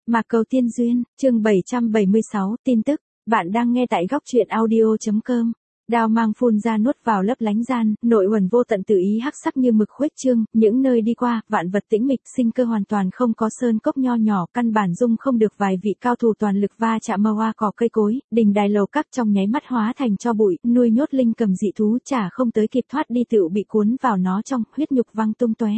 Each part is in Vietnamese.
Mạc Cầu Tiên Duyên, chương 776, tin tức, bạn đang nghe tại góc truyện audio.com. Đao mang phun ra nuốt vào lấp lánh gian, nội uẩn vô tận tự ý hắc sắc như mực khuếch trương, những nơi đi qua, vạn vật tĩnh mịch, sinh cơ hoàn toàn không có, sơn cốc nho nhỏ, căn bản dung không được vài vị cao thủ toàn lực va chạm màu hoa cỏ cây cối, đình đài lầu các trong nháy mắt hóa thành tro bụi, nuôi nhốt linh cầm dị thú chả không tới kịp thoát đi tựu bị cuốn vào nó trong, huyết nhục văng tung tóe.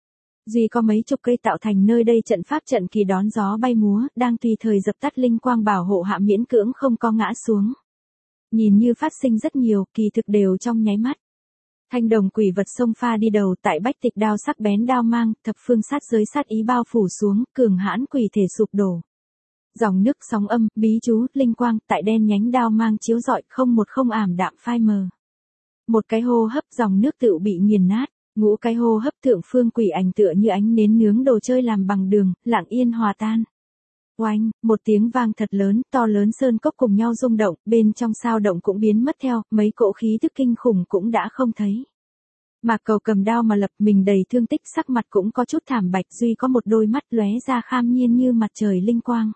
Duy có mấy chục cây tạo thành nơi đây trận pháp trận kỳ đón gió bay múa, đang tùy thời dập tắt linh quang bảo hộ hạ miễn cưỡng không có ngã xuống. Nhìn như phát sinh rất nhiều, kỳ thực đều trong nháy mắt. Thanh đồng quỷ vật sông pha đi đầu, tại bách tịch đao sắc bén đao mang, thập phương sát giới sát ý bao phủ xuống, cường hãn quỷ thể sụp đổ. Dòng nước sóng âm, bí chú, linh quang, tại đen nhánh đao mang chiếu rọi, không một không ảm đạm phai mờ. Một cái hô hấp dòng nước tựu bị nghiền nát. Ngũ cái hô hấp thượng phương quỷ ảnh tựa như ánh nến nướng đồ chơi làm bằng đường, lặng yên hòa tan. Oanh, một tiếng vang thật lớn, to lớn sơn cốc cùng nhau rung động, bên trong sao động cũng biến mất theo, mấy cỗ khí tức kinh khủng cũng đã không thấy. Mạc Cầu cầm đao mà lập mình đầy thương tích, sắc mặt cũng có chút thảm bạch, duy có một đôi mắt lóe ra kham nhiên như mặt trời linh quang.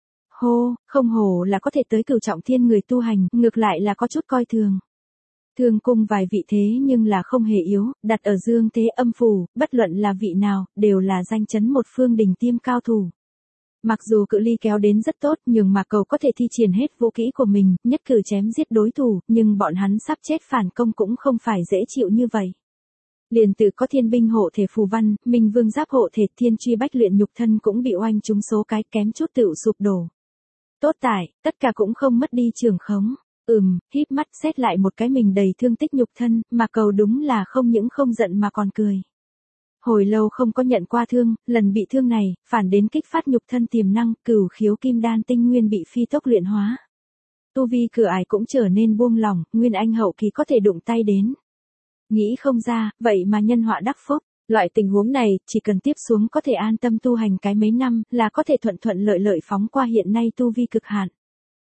Hô, không hổ là có thể tới cửu trọng thiên người tu hành, ngược lại là có chút coi thường. Thương cung vài vị thế nhưng là không hề yếu, đặt ở dương thế âm phủ, bất luận là vị nào, đều là danh chấn một phương đỉnh tiêm cao thủ. Mặc dù cự ly kéo đến rất tốt, nhưng Mạc Cầu có thể thi triển hết vũ kỹ của mình, nhất cử chém giết đối thủ, nhưng bọn hắn sắp chết phản công cũng không phải dễ chịu như vậy. Liền tự có thiên binh hộ thể phù văn, minh vương giáp hộ thể, thiên truy bách luyện nhục thân cũng bị oanh trúng số cái, kém chút tựu sụp đổ. Tốt tại, tất cả cũng không mất đi trường khống. Híp mắt xét lại một cái mình đầy thương tích nhục thân, mà Cầu đúng là không những không giận mà còn cười. Hồi lâu không có nhận qua thương, lần bị thương này, phản đến kích phát nhục thân tiềm năng, cửu khiếu kim đan tinh nguyên bị phi tốc luyện hóa. Tu vi cửa ải cũng trở nên buông lỏng, nguyên anh hậu kỳ có thể đụng tay đến. Nghĩ không ra, vậy mà nhân họa đắc phúc. Loại tình huống này, chỉ cần tiếp xuống có thể an tâm tu hành cái mấy năm, là có thể thuận thuận lợi lợi phóng qua hiện nay tu vi cực hạn.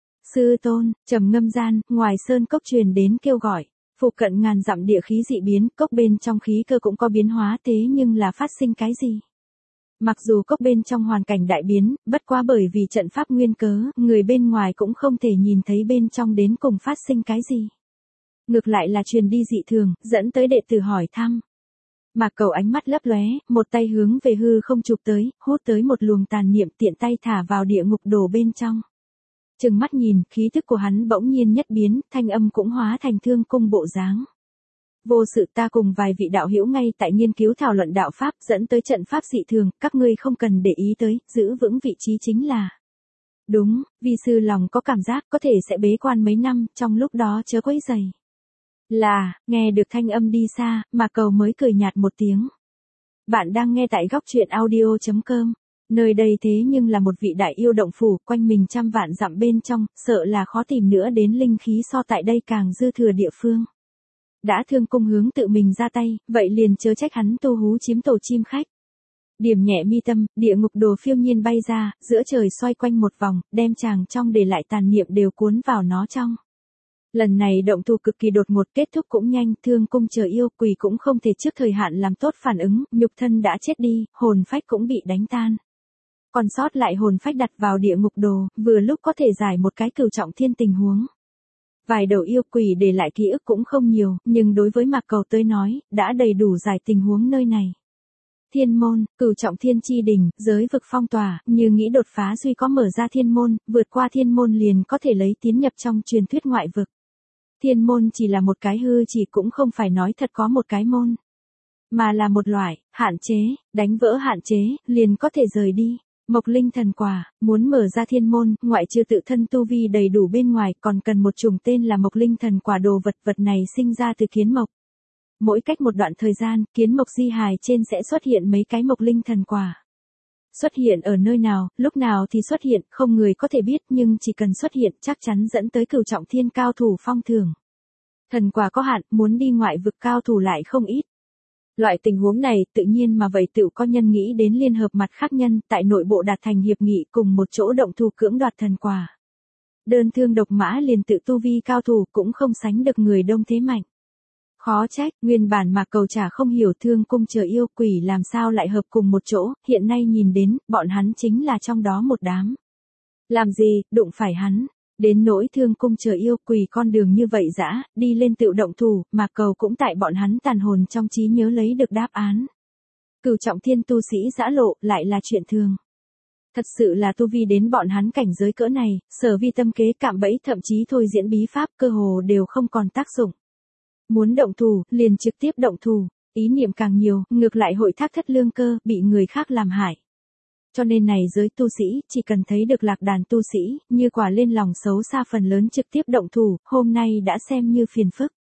Sư tôn, trầm ngâm gian, ngoài sơn cốc truyền đến kêu gọi, phụ cận ngàn dặm địa khí dị biến, cốc bên trong khí cơ cũng có biến hóa, thế nhưng là phát sinh cái gì? Mặc dù cốc bên trong hoàn cảnh đại biến, bất quá bởi vì trận pháp nguyên cớ, người bên ngoài cũng không thể nhìn thấy bên trong đến cùng phát sinh cái gì. Ngược lại là truyền đi dị thường, dẫn tới đệ tử hỏi thăm. Mạc Cầu ánh mắt lấp lóe, một tay hướng về hư không chụp tới, hút tới một luồng tàn niệm, tiện tay thả vào địa ngục đồ bên trong. Chừng mắt nhìn, khí thức của hắn bỗng nhiên nhất biến, thanh âm cũng hóa thành thương cung bộ dáng. Vô sự, ta cùng vài vị đạo hữu ngay tại nghiên cứu thảo luận đạo pháp, dẫn tới trận pháp dị thường, các ngươi không cần để ý tới, giữ vững vị trí chính là. Đúng, vi sư lòng có cảm giác có thể sẽ bế quan mấy năm, trong lúc đó chớ quấy rầy. Là, nghe được thanh âm đi xa, mà Cầu mới cười nhạt một tiếng. Bạn đang nghe tại góc truyện audio.com. Nơi đây thế nhưng là một vị đại yêu động phủ, quanh mình trăm vạn dặm bên trong, sợ là khó tìm nữa đến linh khí so tại đây càng dư thừa địa phương. Đã thương cung hướng tự mình ra tay, vậy liền chớ trách hắn tu hú chiếm tổ chim khách. Điểm nhẹ mi tâm, địa ngục đồ phiêu nhiên bay ra, giữa trời xoay quanh một vòng, đem chàng trong để lại tàn niệm đều cuốn vào nó trong. Lần này động thủ cực kỳ đột ngột, kết thúc cũng nhanh, thương cung chờ yêu quỷ cũng không thể trước thời hạn làm tốt phản ứng, nhục thân đã chết đi, hồn phách cũng bị đánh tan. Còn sót lại hồn phách đặt vào địa ngục đồ, vừa lúc có thể giải một cái cửu trọng thiên tình huống. Vài đầu yêu quỷ để lại ký ức cũng không nhiều, nhưng đối với Mạc Cầu tới nói, đã đầy đủ giải tình huống nơi này. Thiên môn, cửu trọng thiên chi đỉnh, giới vực phong tỏa, như nghĩ đột phá duy có mở ra thiên môn, vượt qua thiên môn liền có thể lấy tiến nhập trong truyền thuyết ngoại vực. Thiên môn chỉ là một cái hư chỉ, cũng không phải nói thật có một cái môn, mà là một loại hạn chế, đánh vỡ hạn chế, liền có thể rời đi. Mộc linh thần quả, muốn mở ra thiên môn, ngoại trừ tự thân tu vi đầy đủ bên ngoài, còn cần một chủng tên là mộc linh thần quả đồ vật, vật này sinh ra từ kiến mộc. Mỗi cách một đoạn thời gian, kiến mộc di hài trên sẽ xuất hiện mấy cái mộc linh thần quả. Xuất hiện ở nơi nào, lúc nào thì xuất hiện, không người có thể biết, nhưng chỉ cần xuất hiện chắc chắn dẫn tới cửu trọng thiên cao thủ phong thưởng. Thần quả có hạn, muốn đi ngoại vực cao thủ lại không ít. Loại tình huống này, tự nhiên mà vậy tự có nhân nghĩ đến liên hợp mặt khác nhân, tại nội bộ đạt thành hiệp nghị cùng một chỗ động thủ cưỡng đoạt thần quả. Đơn thương độc mã liền tự tu vi cao thủ cũng không sánh được người đông thế mạnh. Khó trách, nguyên bản Mạc Cầu chả không hiểu Thương Cung Chờ Yêu Quỷ làm sao lại hợp cùng một chỗ, hiện nay nhìn đến, bọn hắn chính là trong đó một đám. Làm gì, đụng phải hắn. Đến nỗi Thương Cung Chờ Yêu Quỷ con đường như vậy dã, đi lên tự động thủ, Mạc Cầu cũng tại bọn hắn tàn hồn trong trí nhớ lấy được đáp án. Cửu trọng thiên tu sĩ dã lộ, lại là chuyện thường. Thật sự là tu vi đến bọn hắn cảnh giới cỡ này, sở vi tâm kế cạm bẫy thậm chí thôi diễn bí pháp cơ hồ đều không còn tác dụng. Muốn động thủ, liền trực tiếp động thủ, ý niệm càng nhiều, ngược lại hội thác thất lương cơ, bị người khác làm hại. Cho nên này giới tu sĩ, chỉ cần thấy được lạc đàn tu sĩ, như quả lên lòng xấu xa phần lớn trực tiếp động thủ, hôm nay đã xem như phiền phức.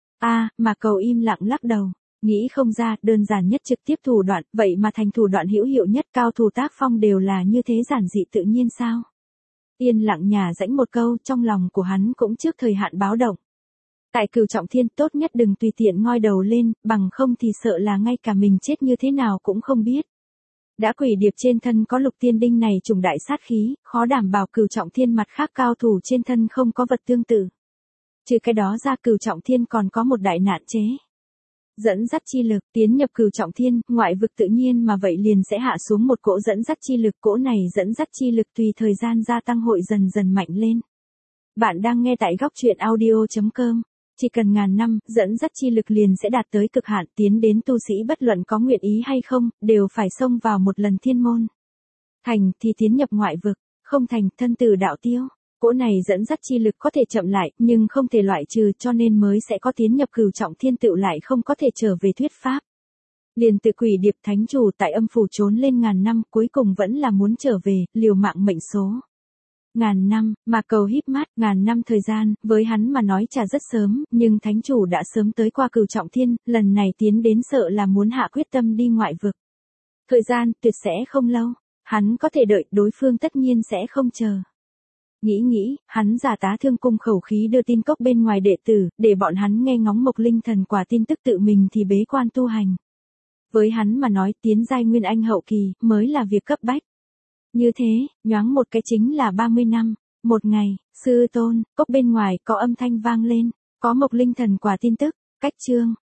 Mà Cầu im lặng lắc đầu, nghĩ không ra, đơn giản nhất trực tiếp thủ đoạn, vậy mà thành thủ đoạn hữu hiệu nhất cao thủ tác phong đều là như thế giản dị tự nhiên sao? Yên lặng nhả rãnh một câu, trong lòng của hắn cũng trước thời hạn báo động. Tại Cửu trọng thiên tốt nhất đừng tùy tiện ngoi đầu lên, bằng không thì sợ là ngay cả mình chết như thế nào cũng không biết. Đã quỷ điệp trên thân có lục tiên đinh này trùng đại sát khí, khó đảm bảo Cửu trọng thiên mặt khác cao thủ trên thân không có vật tương tự. Trừ cái đó ra Cửu trọng thiên còn có một đại nạn chế. Dẫn dắt chi lực tiến nhập Cửu trọng thiên, ngoại vực tự nhiên mà vậy liền sẽ hạ xuống một cỗ dẫn dắt chi lực, cỗ này dẫn dắt chi lực tùy thời gian gia tăng hội dần dần mạnh lên. Bạn đang nghe tại góc truyện audio.com. Chỉ cần ngàn năm, dẫn dắt chi lực liền sẽ đạt tới cực hạn, tiến đến tu sĩ bất luận có nguyện ý hay không, đều phải xông vào một lần thiên môn. Thành thì tiến nhập ngoại vực, không thành thân tử đạo tiêu. Cỗ này dẫn dắt chi lực có thể chậm lại, nhưng không thể loại trừ, cho nên mới sẽ có tiến nhập Cửu trọng thiên tựu lại không có thể trở về thuyết pháp. Liền tự quỷ điệp thánh chủ tại âm phủ trốn lên ngàn năm, cuối cùng vẫn là muốn trở về, liều mạng mệnh số. Ngàn năm, mà Cầu híp mắt, ngàn năm thời gian, với hắn mà nói chả rất sớm, nhưng thánh chủ đã sớm tới qua Cửu trọng thiên, lần này tiến đến sợ là muốn hạ quyết tâm đi ngoại vực. Thời gian tuyệt sẽ không lâu, hắn có thể đợi, đối phương tất nhiên sẽ không chờ. Nghĩ, hắn giả tá Thương Cung khẩu khí đưa tin cốc bên ngoài đệ tử, để bọn hắn nghe ngóng Mộc Linh thần quả tin tức, tự mình thì bế quan tu hành. Với hắn mà nói tiến giai nguyên anh hậu kỳ, mới là việc cấp bách. Như thế, nhoáng một cái chính là 30 năm. Một ngày, sư tôn, cốc bên ngoài có âm thanh vang lên, có Mộc Linh thần quả tin tức, cách chương.